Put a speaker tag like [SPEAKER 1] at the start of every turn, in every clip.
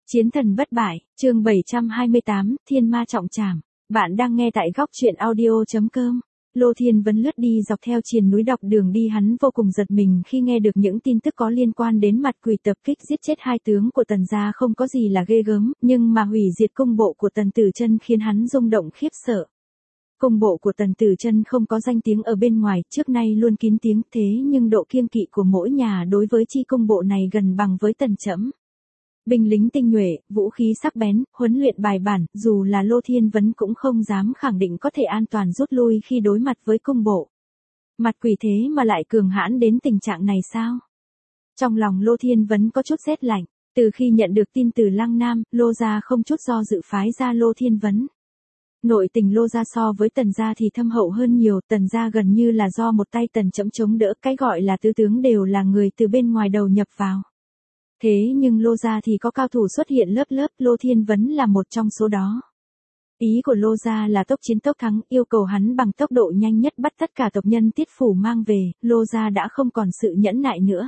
[SPEAKER 1] Chiến thần bất bại, chương 728, Thiên ma trọng trảm. Bạn đang nghe tại góc truyện audio.com. Lô Thiên Vấn lướt đi dọc theo triền núi đọc đường đi, hắn vô cùng giật mình khi nghe được những tin tức có liên quan đến mặt quỷ tập kích giết chết hai tướng của Tần gia. Không có gì là ghê gớm, nhưng mà hủy diệt cung bộ của Tần Tử Chân khiến hắn rung động khiếp sợ. Cung bộ của Tần Tử Chân không có danh tiếng ở bên ngoài, trước nay luôn kín tiếng, thế nhưng độ kiêng kỵ của mỗi nhà đối với chi cung bộ này gần bằng với Tần Trẫm. Binh lính tinh nhuệ, vũ khí sắc bén, huấn luyện bài bản, dù là Lô Thiên Vấn cũng không dám khẳng định có thể an toàn rút lui khi đối mặt với cung bộ. Mặt quỷ thế mà lại cường hãn đến tình trạng này sao? Trong lòng Lô Thiên Vấn có chút rét lạnh, từ khi nhận được tin từ Lăng Nam, Lô gia không chút do dự phái ra Lô Thiên Vấn. Nội tình Lô gia so với Tần gia thì thâm hậu hơn nhiều, Tần gia gần như là do một tay Tần Trẫm chống đỡ, cái gọi là tứ tướng đều là người từ bên ngoài đầu nhập vào. Thế nhưng Lô gia thì có cao thủ xuất hiện lớp lớp, Lô Thiên Vấn là một trong số đó. Ý của Lô gia là tốc chiến tốc thắng, yêu cầu hắn bằng tốc độ nhanh nhất bắt tất cả tộc nhân Tiết phủ mang về, Lô gia đã không còn sự nhẫn nại nữa.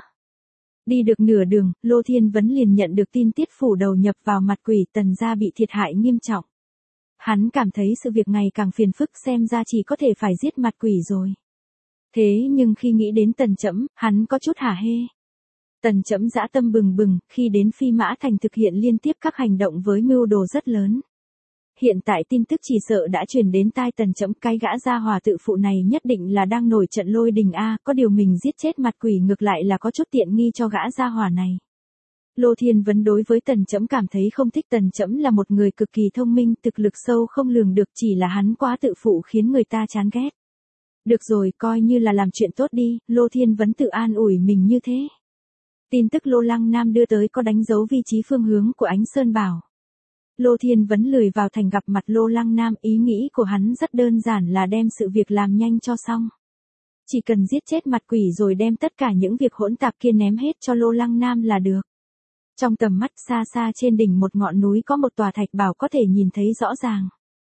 [SPEAKER 1] Đi được nửa đường, Lô Thiên Vấn liền nhận được tin Tiết phủ đầu nhập vào mặt quỷ, Tần gia bị thiệt hại nghiêm trọng. Hắn cảm thấy sự việc ngày càng phiền phức, xem ra chỉ có thể phải giết mặt quỷ rồi. Thế nhưng khi nghĩ đến Tần Trẫm, hắn có chút hả hê. Tần Trẫm dã tâm bừng bừng, khi đến Phi Mã Thành thực hiện liên tiếp các hành động với mưu đồ rất lớn. Hiện tại tin tức chỉ sợ đã truyền đến tai Tần Trẫm, cái gã gia hòa tự phụ này nhất định là đang nổi trận lôi đình a, có điều mình giết chết mặt quỷ ngược lại là có chút tiện nghi cho gã gia hòa này. Lô Thiên Vấn đối với Tần Trẫm cảm thấy không thích, Tần Trẫm là một người cực kỳ thông minh, thực lực sâu không lường được, chỉ là hắn quá tự phụ khiến người ta chán ghét. Được rồi, coi như là làm chuyện tốt đi, Lô Thiên Vấn tự an ủi mình như thế. Tin tức Lô Lăng Nam đưa tới có đánh dấu vị trí phương hướng của Ánh Sơn Bảo. Lô Thiên Vấn lười vào thành gặp mặt Lô Lăng Nam, ý nghĩ của hắn rất đơn giản là đem sự việc làm nhanh cho xong. Chỉ cần giết chết mặt quỷ rồi đem tất cả những việc hỗn tạp kia ném hết cho Lô Lăng Nam là được. Trong tầm mắt xa xa trên đỉnh một ngọn núi có một tòa thạch bảo có thể nhìn thấy rõ ràng.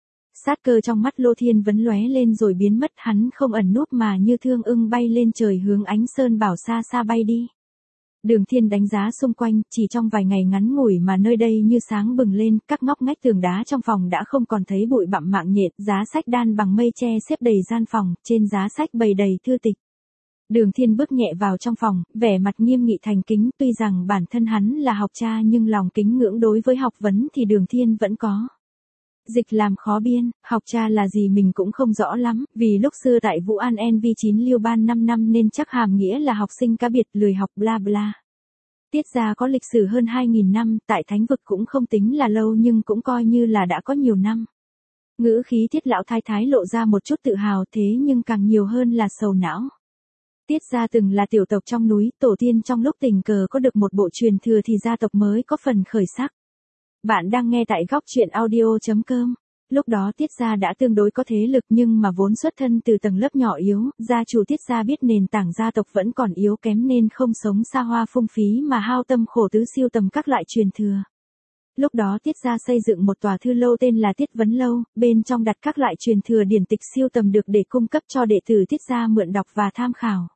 [SPEAKER 1] Sát cơ trong mắt Lô Thiên Vấn lóe lên rồi biến mất, hắn không ẩn núp mà như thương ưng bay lên trời hướng Ánh Sơn Bảo xa xa bay đi. Đường Thiên đánh giá xung quanh, chỉ trong vài ngày ngắn ngủi mà nơi đây như sáng bừng lên, các ngóc ngách tường đá trong phòng đã không còn thấy bụi bặm mạng nhện, giá sách đan bằng mây tre xếp đầy gian phòng, trên giá sách bày đầy thư tịch. Đường Thiên bước nhẹ vào trong phòng, vẻ mặt nghiêm nghị thành kính, tuy rằng bản thân hắn là học cha nhưng lòng kính ngưỡng đối với học vấn thì Đường Thiên vẫn có. Dịch làm khó biên, học cha là gì mình cũng không rõ lắm, vì lúc xưa tại Vũ An NV9 Liêu Ban 5 năm nên chắc hàm nghĩa là học sinh cá biệt lười học bla bla. Tiết gia có lịch sử hơn 2.000 năm, tại thánh vực cũng không tính là lâu nhưng cũng coi như là đã có nhiều năm. Ngữ khí Tiết lão thái thái lộ ra một chút tự hào, thế nhưng càng nhiều hơn là sầu não. Tiết gia từng là tiểu tộc trong núi, tổ tiên trong lúc tình cờ có được một bộ truyền thừa thì gia tộc mới có phần khởi sắc. Bạn đang nghe tại góc truyện audio.com. Lúc đó Tiết gia đã tương đối có thế lực nhưng mà vốn xuất thân từ tầng lớp nhỏ yếu, gia chủ Tiết gia biết nền tảng gia tộc vẫn còn yếu kém nên không sống xa hoa phung phí mà hao tâm khổ tứ siêu tầm các loại truyền thừa. Lúc đó Tiết gia xây dựng một tòa thư lâu tên là Tiết Vấn Lâu, bên trong đặt các loại truyền thừa điển tịch siêu tầm được để cung cấp cho đệ tử Tiết gia mượn đọc và tham khảo.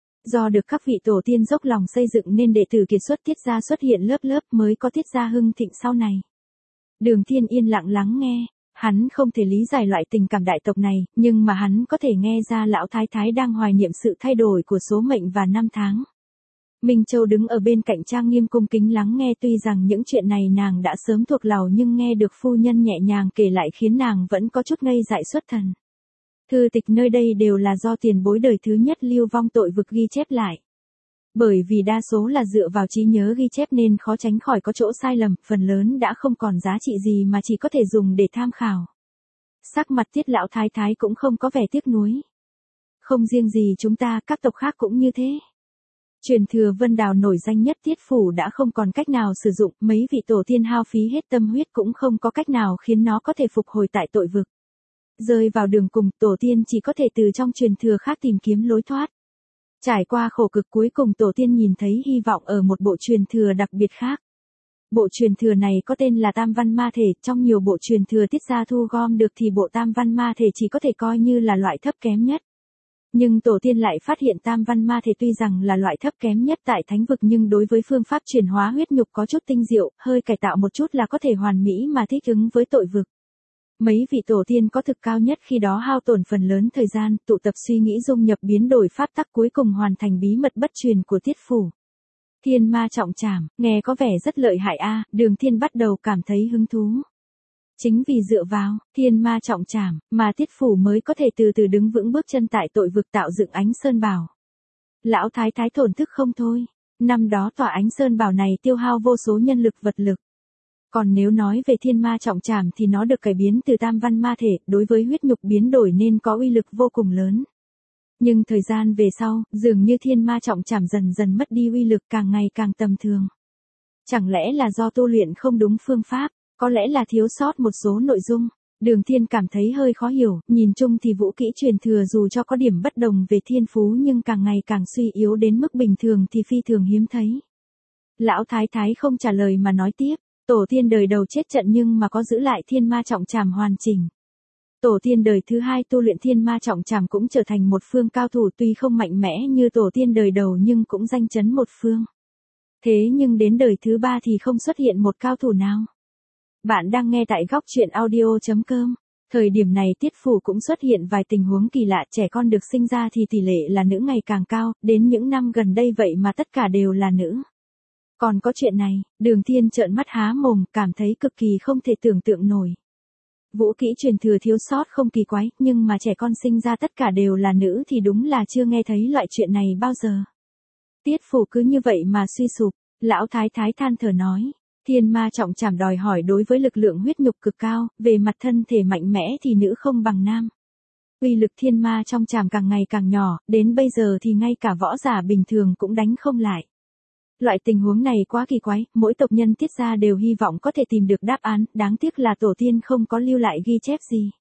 [SPEAKER 1] Do được các vị tổ tiên dốc lòng xây dựng nên đệ tử kiệt xuất Tiết gia xuất hiện lớp lớp mới có Tiết gia hưng thịnh sau này. Đường Thiên yên lặng lắng nghe, hắn không thể lý giải loại tình cảm đại tộc này, nhưng mà hắn có thể nghe ra lão thái thái đang hoài niệm sự thay đổi của số mệnh và năm tháng. Minh Châu đứng ở bên cạnh trang nghiêm cung kính lắng nghe, tuy rằng những chuyện này nàng đã sớm thuộc lòng nhưng nghe được phu nhân nhẹ nhàng kể lại khiến nàng vẫn có chút ngây dại xuất thần. Thư tịch nơi đây đều là do tiền bối đời thứ nhất Lưu Vong tội vực ghi chép lại. Bởi vì đa số là dựa vào trí nhớ ghi chép nên khó tránh khỏi có chỗ sai lầm, phần lớn đã không còn giá trị gì mà chỉ có thể dùng để tham khảo. Sắc mặt Tiết lão thái thái cũng không có vẻ tiếc nuối. Không riêng gì chúng ta, các tộc khác cũng như thế. Truyền thừa Vân Đào nổi danh nhất Tiết phủ đã không còn cách nào sử dụng, mấy vị tổ tiên hao phí hết tâm huyết cũng không có cách nào khiến nó có thể phục hồi tại tội vực. Rơi vào đường cùng, tổ tiên chỉ có thể từ trong truyền thừa khác tìm kiếm lối thoát. Trải qua khổ cực cuối cùng tổ tiên nhìn thấy hy vọng ở một bộ truyền thừa đặc biệt khác. Bộ truyền thừa này có tên là Tam Văn Ma Thể, trong nhiều bộ truyền thừa Tiết gia thu gom được thì bộ Tam Văn Ma Thể chỉ có thể coi như là loại thấp kém nhất. Nhưng tổ tiên lại phát hiện tam văn ma thể tuy rằng là loại thấp kém nhất tại thánh vực nhưng đối với phương pháp chuyển hóa huyết nhục có chút tinh diệu, hơi cải tạo một chút là có thể hoàn mỹ mà thích ứng với tội vực. Mấy vị tổ tiên có thực cao nhất khi đó hao tổn phần lớn thời gian, tụ tập suy nghĩ dung nhập biến đổi pháp tắc cuối cùng hoàn thành bí mật bất truyền của Tiết Phủ. Thiên ma trọng trảm, nghe có vẻ rất lợi hại a, Đường Thiên bắt đầu cảm thấy hứng thú. Chính vì dựa vào thiên ma trọng trảm mà Tiết Phủ mới có thể từ từ đứng vững bước chân tại tội vực tạo dựng Ánh Sơn Bảo. Lão thái thái thổn thức không thôi, năm đó tòa Ánh Sơn Bảo này tiêu hao vô số nhân lực vật lực. Còn nếu nói về thiên ma trọng trảm thì nó được cải biến từ tam văn ma thể, đối với huyết nhục biến đổi nên có uy lực vô cùng lớn. Nhưng thời gian về sau, dường như thiên ma trọng trảm dần dần mất đi uy lực, càng ngày càng tầm thường. Chẳng lẽ là do tu luyện không đúng phương pháp, có lẽ là thiếu sót một số nội dung. Đường Thiên cảm thấy hơi khó hiểu, nhìn chung thì vũ kỹ truyền thừa dù cho có điểm bất đồng về thiên phú nhưng càng ngày càng suy yếu đến mức bình thường thì phi thường hiếm thấy. Lão thái thái không trả lời mà nói tiếp, tổ tiên đời đầu chết trận nhưng mà có giữ lại thiên ma trọng trảm hoàn chỉnh. Tổ tiên đời thứ hai tu luyện thiên ma trọng trảm cũng trở thành một phương cao thủ, tuy không mạnh mẽ như tổ tiên đời đầu nhưng cũng danh chấn một phương. Thế nhưng đến đời thứ ba thì không xuất hiện một cao thủ nào. Bạn đang nghe tại góc truyện audio.com. Thời điểm này Tiết Phủ cũng xuất hiện vài tình huống kỳ lạ, trẻ con được sinh ra thì tỷ lệ là nữ ngày càng cao, đến những năm gần đây vậy mà tất cả đều là nữ. Còn có chuyện này, Đường Thiên trợn mắt há mồm, cảm thấy cực kỳ không thể tưởng tượng nổi. Vũ kỹ truyền thừa thiếu sót không kỳ quái, nhưng mà trẻ con sinh ra tất cả đều là nữ thì đúng là chưa nghe thấy loại chuyện này bao giờ. Tiết Phủ cứ như vậy mà suy sụp, lão thái thái than thở nói. Thiên ma trọng trảm đòi hỏi đối với lực lượng huyết nhục cực cao, về mặt thân thể mạnh mẽ thì nữ không bằng nam. Uy lực thiên ma trong trảm càng ngày càng nhỏ, đến bây giờ thì ngay cả võ giả bình thường cũng đánh không lại. Loại tình huống này quá kỳ quái, mỗi tộc nhân Tiết gia đều hy vọng có thể tìm được đáp án, đáng tiếc là tổ tiên không có lưu lại ghi chép gì.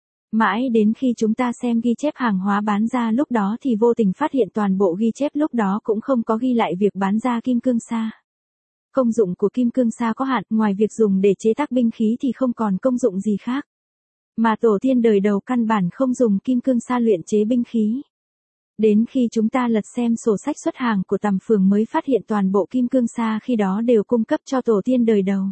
[SPEAKER 1] Mãi đến khi chúng ta xem ghi chép hàng hóa bán ra lúc đó thì vô tình phát hiện toàn bộ ghi chép lúc đó cũng không có ghi lại việc bán ra kim cương sa. Công dụng của kim cương sa có hạn, ngoài việc dùng để chế tác binh khí thì không còn công dụng gì khác. Mà tổ tiên đời đầu căn bản không dùng kim cương sa luyện chế binh khí. Đến khi chúng ta lật xem sổ sách xuất hàng của Tầm Phường mới phát hiện toàn bộ kim cương sa khi đó đều cung cấp cho tổ tiên đời đầu.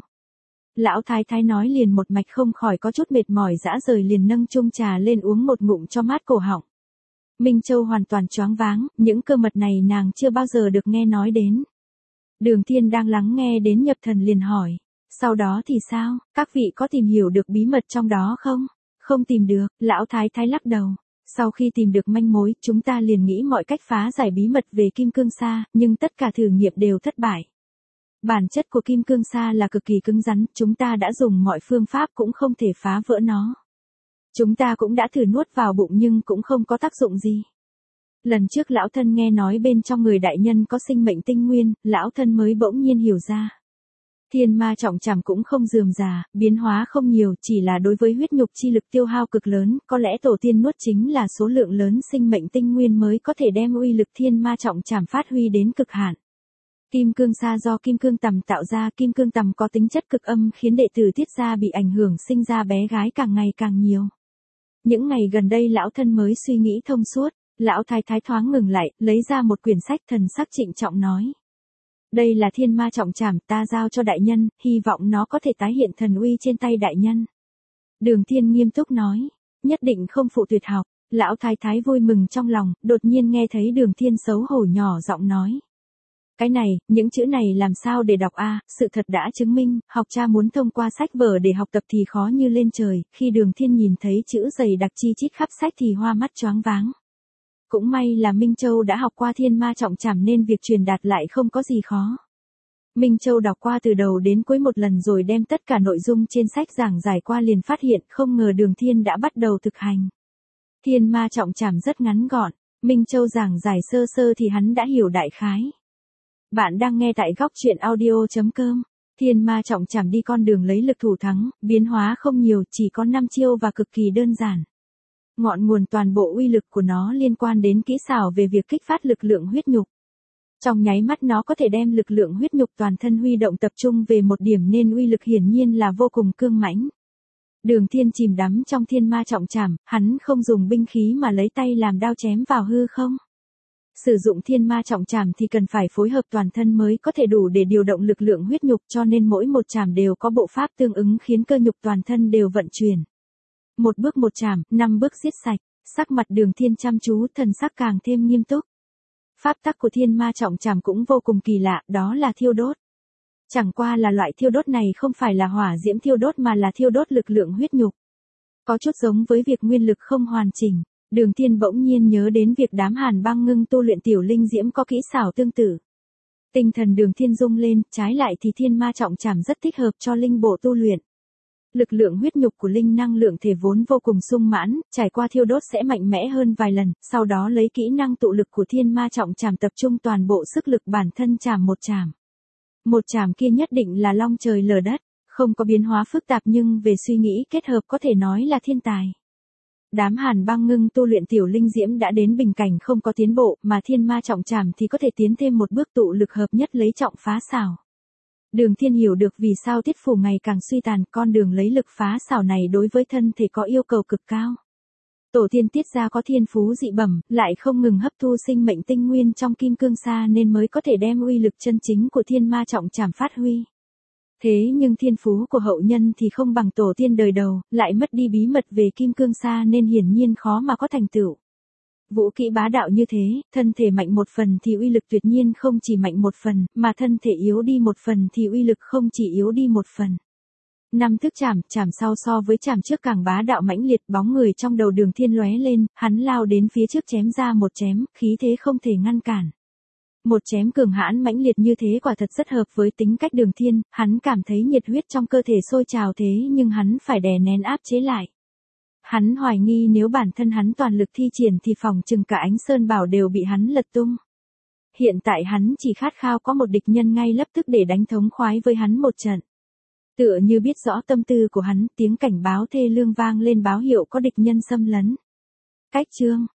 [SPEAKER 1] Lão thái thái nói liền một mạch không khỏi có chút mệt mỏi dã rời, liền nâng chung trà lên uống một ngụm cho mát cổ họng. Minh Châu hoàn toàn choáng váng, những cơ mật này nàng chưa bao giờ được nghe nói đến. Đường Thiên đang lắng nghe đến nhập thần liền hỏi, sau đó thì sao, các vị có tìm hiểu được bí mật trong đó không? Không tìm được, lão thái thái lắc đầu. Sau khi tìm được manh mối, chúng ta liền nghĩ mọi cách phá giải bí mật về kim cương sa, nhưng tất cả thử nghiệm đều thất bại. Bản chất của kim cương sa là cực kỳ cứng rắn, chúng ta đã dùng mọi phương pháp cũng không thể phá vỡ nó. Chúng ta cũng đã thử nuốt vào bụng nhưng cũng không có tác dụng gì. Lần trước lão thân nghe nói bên trong người đại nhân có sinh mệnh tinh nguyên, lão thân mới bỗng nhiên hiểu ra. Thiên ma trọng trảm cũng không rườm rà, biến hóa không nhiều, chỉ là đối với huyết nhục chi lực tiêu hao cực lớn, có lẽ tổ tiên nuốt chính là số lượng lớn sinh mệnh tinh nguyên mới có thể đem uy lực thiên ma trọng trảm phát huy đến cực hạn. Kim cương sa do kim cương tằm tạo ra, kim cương tằm có tính chất cực âm khiến đệ tử Tiết gia bị ảnh hưởng, sinh ra bé gái càng ngày càng nhiều. Những ngày gần đây lão thân mới suy nghĩ thông suốt, lão thái thái thoáng ngừng lại, lấy ra một quyển sách, thần sắc trịnh trọng nói. Đây là thiên ma trọng trảm, ta giao cho đại nhân, hy vọng nó có thể tái hiện thần uy trên tay đại nhân. Đường Thiên nghiêm túc nói, nhất định không phụ tuyệt học. Lão thái thái vui mừng trong lòng, đột nhiên nghe thấy Đường Thiên xấu hổ nhỏ giọng nói. Cái này, những chữ này làm sao để đọc a? Sự thật đã chứng minh, học cha muốn thông qua sách vở để học tập thì khó như lên trời, khi Đường Thiên nhìn thấy chữ dày đặc chi chít khắp sách thì hoa mắt choáng váng. Cũng may là Minh Châu đã học qua thiên ma trọng trảm nên việc truyền đạt lại không có gì khó. Minh Châu đọc qua từ đầu đến cuối một lần rồi đem tất cả nội dung trên sách giảng giải qua, liền phát hiện không ngờ Đường Thiên đã bắt đầu thực hành. Thiên ma trọng trảm rất ngắn gọn, Minh Châu giảng giải sơ sơ thì hắn đã hiểu đại khái. Bạn đang nghe tại góc truyện audio.com. Thiên ma trọng trảm đi con đường lấy lực thủ thắng, biến hóa không nhiều, chỉ có 5 chiêu và cực kỳ đơn giản. Ngọn nguồn toàn bộ uy lực của nó liên quan đến kỹ xảo về việc kích phát lực lượng huyết nhục. Trong nháy mắt nó có thể đem lực lượng huyết nhục toàn thân huy động tập trung về một điểm nên uy lực hiển nhiên là vô cùng cương mãnh. Đường Thiên chìm đắm trong thiên ma trọng trảm, hắn không dùng binh khí mà lấy tay làm đao chém vào hư không. Sử dụng thiên ma trọng trảm thì cần phải phối hợp toàn thân mới có thể đủ để điều động lực lượng huyết nhục, cho nên mỗi một trảm đều có bộ pháp tương ứng khiến cơ nhục toàn thân đều vận chuyển. Một bước một trảm, 5 bước giết sạch, sắc mặt Đường Thiên chăm chú, thần sắc càng thêm nghiêm túc. Pháp tắc của thiên ma trọng trảm cũng vô cùng kỳ lạ, đó là thiêu đốt. Chẳng qua là loại thiêu đốt này không phải là hỏa diễm thiêu đốt mà là thiêu đốt lực lượng huyết nhục. Có chút giống với việc nguyên lực không hoàn chỉnh. Đường Thiên bỗng nhiên nhớ đến việc đám Hàn Băng Ngưng tu luyện tiểu linh diễm có kỹ xảo tương tự. Tinh thần Đường Thiên rung lên, trái lại thì thiên ma trọng trảm rất thích hợp cho linh bộ tu luyện. Lực lượng huyết nhục của linh năng lượng thể vốn vô cùng sung mãn, trải qua thiêu đốt sẽ mạnh mẽ hơn vài lần, sau đó lấy kỹ năng tụ lực của thiên ma trọng trảm tập trung toàn bộ sức lực bản thân chảm một chảm. Một chảm kia nhất định là long trời lở đất, không có biến hóa phức tạp nhưng về suy nghĩ kết hợp có thể nói là thiên tài. Đám Hàn Băng Ngưng tu luyện tiểu linh diễm đã đến bình cảnh không có tiến bộ, mà thiên ma trọng trảm thì có thể tiến thêm một bước tụ lực hợp nhất lấy trọng phá xảo. Đường Thiên hiểu được vì sao Tiết Phủ ngày càng suy tàn, con đường lấy lực phá xảo này đối với thân thể có yêu cầu cực cao. Tổ tiên Tiết gia có thiên phú dị bẩm, lại không ngừng hấp thu sinh mệnh tinh nguyên trong kim cương sa nên mới có thể đem uy lực chân chính của thiên ma trọng trảm phát huy. Thế nhưng thiên phú của hậu nhân thì không bằng tổ tiên đời đầu, lại mất đi bí mật về kim cương sa nên hiển nhiên khó mà có thành tựu. Vũ kỹ bá đạo như thế, thân thể mạnh một phần thì uy lực tuyệt nhiên không chỉ mạnh một phần, mà thân thể yếu đi một phần thì uy lực không chỉ yếu đi một phần. 5 thức chảm sau so với chảm trước càng bá đạo mãnh liệt, bóng người trong đầu Đường Thiên lóe lên, hắn lao đến phía trước chém ra một chém, khí thế không thể ngăn cản. Một chém cường hãn mãnh liệt như thế quả thật rất hợp với tính cách Đường Thiên, hắn cảm thấy nhiệt huyết trong cơ thể sôi trào thế nhưng hắn phải đè nén áp chế lại. Hắn hoài nghi nếu bản thân hắn toàn lực thi triển thì phòng chừng cả Ánh Sơn Bảo đều bị hắn lật tung. Hiện tại hắn chỉ khát khao có một địch nhân ngay lập tức để đánh thống khoái với hắn một trận. Tựa như biết rõ tâm tư của hắn, tiếng cảnh báo thê lương vang lên báo hiệu có địch nhân xâm lấn. Cách chương